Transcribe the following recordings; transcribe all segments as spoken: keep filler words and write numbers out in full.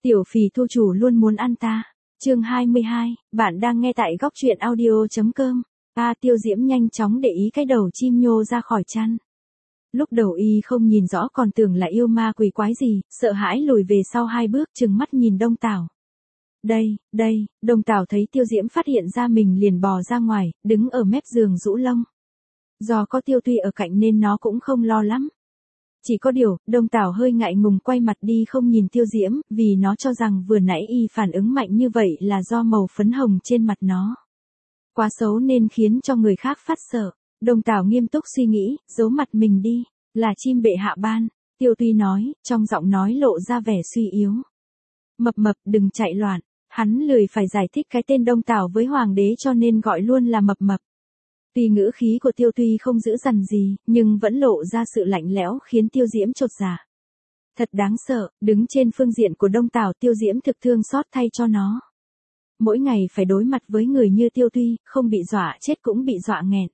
Tiểu phì thu chủ luôn muốn ăn ta. Chương hai mươi hai, bạn đang nghe tại góc truyện audio.com. A Tiêu Diễm nhanh chóng để ý cái đầu chim nhô ra khỏi chăn. Lúc đầu y không nhìn rõ còn tưởng là yêu ma quỷ quái gì, sợ hãi lùi về sau hai bước trừng mắt nhìn Đông Tảo. Đây, đây, Đông Tảo thấy Tiêu Diễm phát hiện ra mình liền bò ra ngoài, đứng ở mép giường rũ lông. Do có Tiêu Tuy ở cạnh nên nó cũng không lo lắm. Chỉ có điều, Đông Tảo hơi ngại ngùng quay mặt đi không nhìn Tiêu Diễm, vì nó cho rằng vừa nãy y phản ứng mạnh như vậy là do màu phấn hồng trên mặt nó. Quá xấu nên khiến cho người khác phát sợ. Đông Tảo nghiêm túc suy nghĩ, giấu mặt mình đi, là chim bệ hạ ban. Tiêu Tuy nói, trong giọng nói lộ ra vẻ suy yếu. Mập mập đừng chạy loạn, hắn lười phải giải thích cái tên Đông Tảo với hoàng đế cho nên gọi luôn là mập mập. Tuy ngữ khí của Tiêu Tuy không dữ dằn gì, nhưng vẫn lộ ra sự lạnh lẽo khiến Tiêu Diễm chột dạ. Thật đáng sợ, đứng trên phương diện của Đông Tảo Tiêu Diễm thực thương xót thay cho nó. Mỗi ngày phải đối mặt với người như Tiêu Tuy, không bị dọa chết cũng bị dọa nghẹn.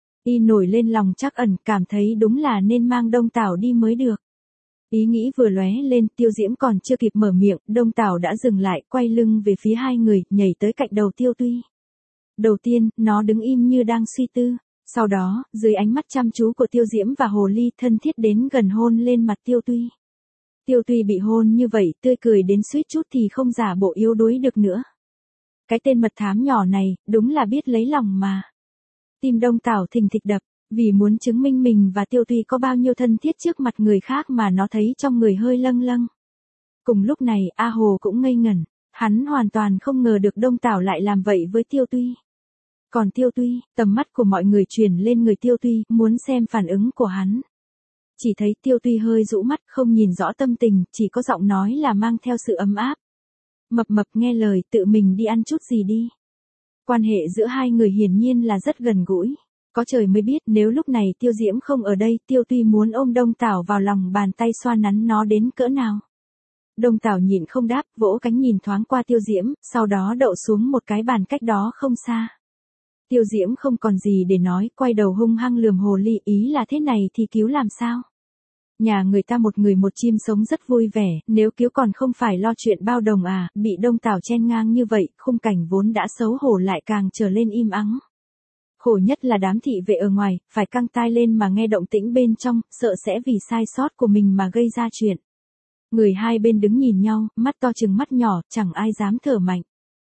Y nổi lên lòng trắc ẩn, cảm thấy đúng là nên mang Đông Tảo đi mới được. Ý nghĩ vừa lóe lên, Tiêu Diễm còn chưa kịp mở miệng, Đông Tảo đã dừng lại, quay lưng về phía hai người, nhảy tới cạnh đầu Tiêu Tuy. Đầu tiên, nó đứng im như đang suy tư. Sau đó, dưới ánh mắt chăm chú của Tiêu Diễm và Hồ Ly thân thiết đến gần hôn lên mặt Tiêu Tuy. Tiêu Tuy bị hôn như vậy, tươi cười đến suýt chút thì không giả bộ yếu đuối được nữa. Cái tên mật thám nhỏ này, đúng là biết lấy lòng mà. Tim Đông Tảo thình thịch đập, vì muốn chứng minh mình và Tiêu Tuy có bao nhiêu thân thiết trước mặt người khác mà nó thấy trong người hơi lâng lâng. Cùng lúc này, A Hồ cũng ngây ngẩn, hắn hoàn toàn không ngờ được Đông Tảo lại làm vậy với Tiêu Tuy. Còn Tiêu Tuy, tầm mắt của mọi người chuyển lên người Tiêu Tuy, muốn xem phản ứng của hắn. Chỉ thấy Tiêu Tuy hơi rũ mắt, không nhìn rõ tâm tình, chỉ có giọng nói là mang theo sự ấm áp. Mập mập nghe lời, tự mình đi ăn chút gì đi. Quan hệ giữa hai người hiển nhiên là rất gần gũi. Có trời mới biết nếu lúc này Tiêu Diễm không ở đây, Tiêu Tuy muốn ôm Đông Tảo vào lòng bàn tay xoa nắn nó đến cỡ nào. Đông Tảo nhịn không đáp, vỗ cánh nhìn thoáng qua Tiêu Diễm, sau đó đậu xuống một cái bàn cách đó không xa. Tiêu Diễm không còn gì để nói, quay đầu hung hăng lườm Hồ Ly, ý là thế này thì cứu làm sao? Nhà người ta một người một chim sống rất vui vẻ, nếu cứu còn không phải lo chuyện bao đồng à, bị Đông Tảo chen ngang như vậy, khung cảnh vốn đã xấu hổ lại càng trở lên im ắng. Khổ nhất là đám thị vệ ở ngoài, phải căng tai lên mà nghe động tĩnh bên trong, sợ sẽ vì sai sót của mình mà gây ra chuyện. Người hai bên đứng nhìn nhau, mắt to chừng mắt nhỏ, chẳng ai dám thở mạnh.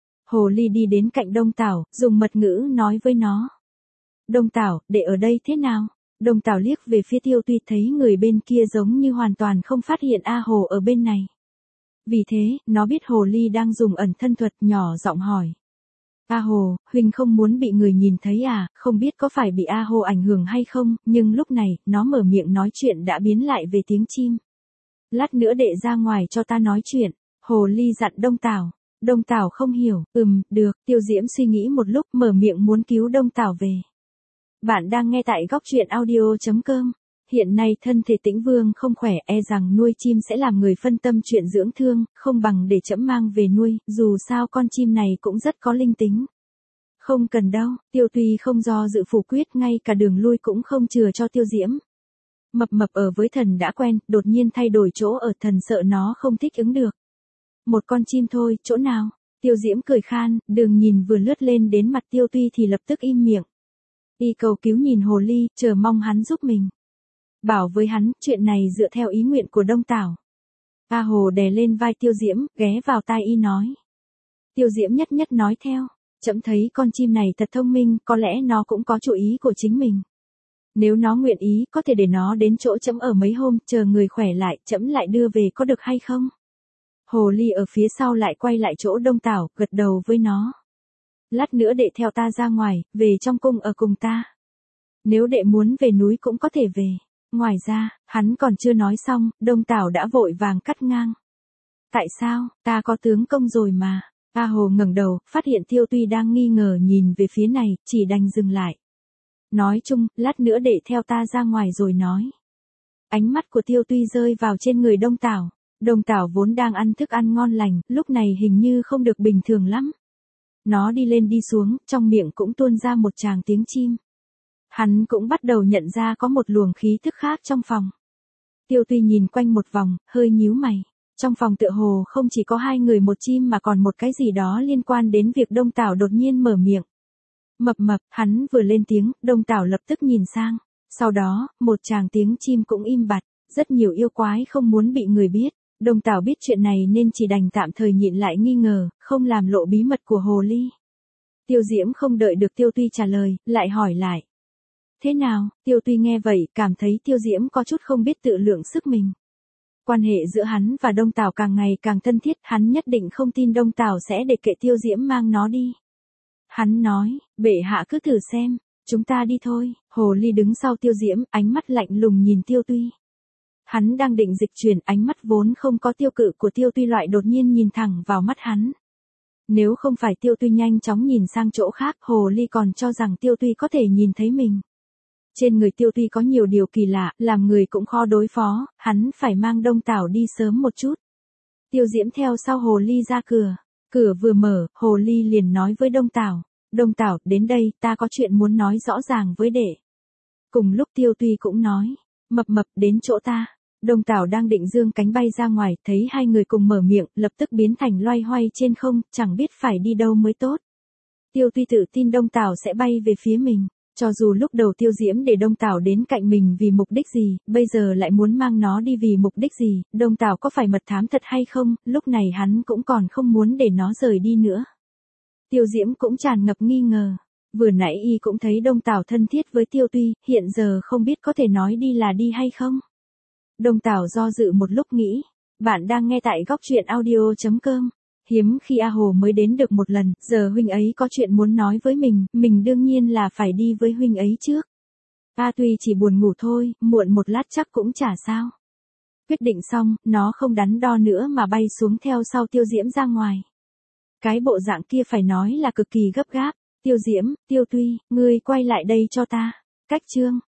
Hồ Ly đi đến cạnh Đông Tảo, dùng mật ngữ nói với nó. Đông Tảo, để ở đây thế nào? Đông Tảo liếc về phía Tiêu Tuy thấy người bên kia giống như hoàn toàn không phát hiện A Hồ ở bên này. Vì thế, nó biết Hồ Ly đang dùng ẩn thân thuật, nhỏ giọng hỏi. A Hồ, huynh không muốn bị người nhìn thấy à, không biết có phải bị A Hồ ảnh hưởng hay không, nhưng lúc này, nó mở miệng nói chuyện đã biến lại về tiếng chim. Lát nữa đệ ra ngoài cho ta nói chuyện, Hồ Ly dặn Đông Tảo. Đông Tảo không hiểu, ừm, được, Tiêu Diễm suy nghĩ một lúc mở miệng muốn cứu Đông Tảo về. Bạn đang nghe tại góc truyện audio.com. Hiện nay thân thể Tĩnh Vương không khỏe, e rằng nuôi chim sẽ làm người phân tâm chuyện dưỡng thương, không bằng để trẫm mang về nuôi, dù sao con chim này cũng rất có linh tính. Không cần đâu, Tiêu Tuy không do dự phủ quyết, ngay cả đường lui cũng không chừa cho Tiêu Diễm. Mập mập ở với thần đã quen, đột nhiên thay đổi chỗ ở, thần sợ nó không thích ứng được. Một con chim thôi, chỗ nào? Tiêu Diễm cười khan, đường nhìn vừa lướt lên đến mặt Tiêu Tuy thì lập tức im miệng. Y cầu cứu nhìn Hồ Ly, chờ mong hắn giúp mình. Bảo với hắn, chuyện này dựa theo ý nguyện của Đông Tảo. A Hồ đè lên vai Tiêu Diễm, ghé vào tai y nói. Tiêu Diễm nhất nhất nói theo, trẫm thấy con chim này thật thông minh, có lẽ nó cũng có chủ ý của chính mình. Nếu nó nguyện ý, có thể để nó đến chỗ trẫm ở mấy hôm, chờ người khỏe lại, trẫm lại đưa về có được hay không? Hồ Ly ở phía sau lại quay lại chỗ Đông Tảo, gật đầu với nó. Lát nữa đệ theo ta ra ngoài, về trong cung ở cùng ta. Nếu đệ muốn về núi cũng có thể về. Ngoài ra, hắn còn chưa nói xong, Đông Tảo đã vội vàng cắt ngang. Tại sao, ta có tướng công rồi mà. A Hồ ngẩng đầu, phát hiện Tiêu Tuy đang nghi ngờ nhìn về phía này, chỉ đành dừng lại. Nói chung, lát nữa đệ theo ta ra ngoài rồi nói. Ánh mắt của Tiêu Tuy rơi vào trên người Đông Tảo. Đông Tảo vốn đang ăn thức ăn ngon lành, lúc này hình như không được bình thường lắm. Nó đi lên đi xuống, trong miệng cũng tuôn ra một tràng tiếng chim. Hắn cũng bắt đầu nhận ra có một luồng khí thức khác trong phòng. Tiêu Tuy nhìn quanh một vòng, hơi nhíu mày. Trong phòng tựa hồ không chỉ có hai người một chim mà còn một cái gì đó liên quan đến việc Đông Tảo đột nhiên mở miệng. Mập mập, hắn vừa lên tiếng, Đông Tảo lập tức nhìn sang. Sau đó, một tràng tiếng chim cũng im bặt, rất nhiều yêu quái không muốn bị người biết. Đông Tảo biết chuyện này nên chỉ đành tạm thời nhịn lại nghi ngờ, không làm lộ bí mật của hồ ly. Tiêu Diễm không đợi được Tiêu Tuy trả lời, lại hỏi lại. Thế nào? Tiêu Tuy nghe vậy, cảm thấy Tiêu Diễm có chút không biết tự lượng sức mình. Quan hệ giữa hắn và Đông Tảo càng ngày càng thân thiết, hắn nhất định không tin Đông Tảo sẽ để kệ Tiêu Diễm mang nó đi. Hắn nói, bệ hạ cứ thử xem, chúng ta đi thôi. Hồ ly đứng sau Tiêu Diễm, ánh mắt lạnh lùng nhìn Tiêu Tuy. Hắn đang định dịch chuyển, ánh mắt vốn không có tiêu cự của Tiêu Tuy loại đột nhiên nhìn thẳng vào mắt hắn. Nếu không phải Tiêu Tuy nhanh chóng nhìn sang chỗ khác, hồ ly còn cho rằng Tiêu Tuy có thể nhìn thấy mình. Trên người Tiêu Tuy có nhiều điều kỳ lạ, làm người cũng khó đối phó, hắn phải mang Đông Tảo đi sớm một chút. Tiêu Diễm theo sau hồ ly ra cửa. Cửa vừa mở, hồ ly liền nói với Đông Tảo. Đông Tảo, đến đây, ta có chuyện muốn nói rõ ràng với đệ. Cùng lúc Tiêu Tuy cũng nói. Mập mập, đến chỗ ta. Đông Tảo đang định dương cánh bay ra ngoài, thấy hai người cùng mở miệng, lập tức biến thành loay hoay trên không, chẳng biết phải đi đâu mới tốt. Tiêu Tuy tự tin Đông Tảo sẽ bay về phía mình. Cho dù lúc đầu Tiêu Diễm để Đông Tảo đến cạnh mình vì mục đích gì, bây giờ lại muốn mang nó đi vì mục đích gì, Đông Tảo có phải mật thám thật hay không, lúc này hắn cũng còn không muốn để nó rời đi nữa. Tiêu Diễm cũng tràn ngập nghi ngờ. Vừa nãy y cũng thấy Đông Tảo thân thiết với Tiêu Tuy, hiện giờ không biết có thể nói đi là đi hay không. Đông Tảo do dự một lúc nghĩ. Bạn đang nghe tại góc truyện audio chấm com. Hiếm khi A Hồ mới đến được một lần, giờ huynh ấy có chuyện muốn nói với mình, mình đương nhiên là phải đi với huynh ấy trước. A tuy chỉ buồn ngủ thôi, muộn một lát chắc cũng chả sao. Quyết định xong, nó không đắn đo nữa mà bay xuống theo sau Tiêu Diễm ra ngoài. Cái bộ dạng kia phải nói là cực kỳ gấp gáp. Tiêu Diễm, Tiêu Tuy, ngươi quay lại đây cho ta. Cách chương.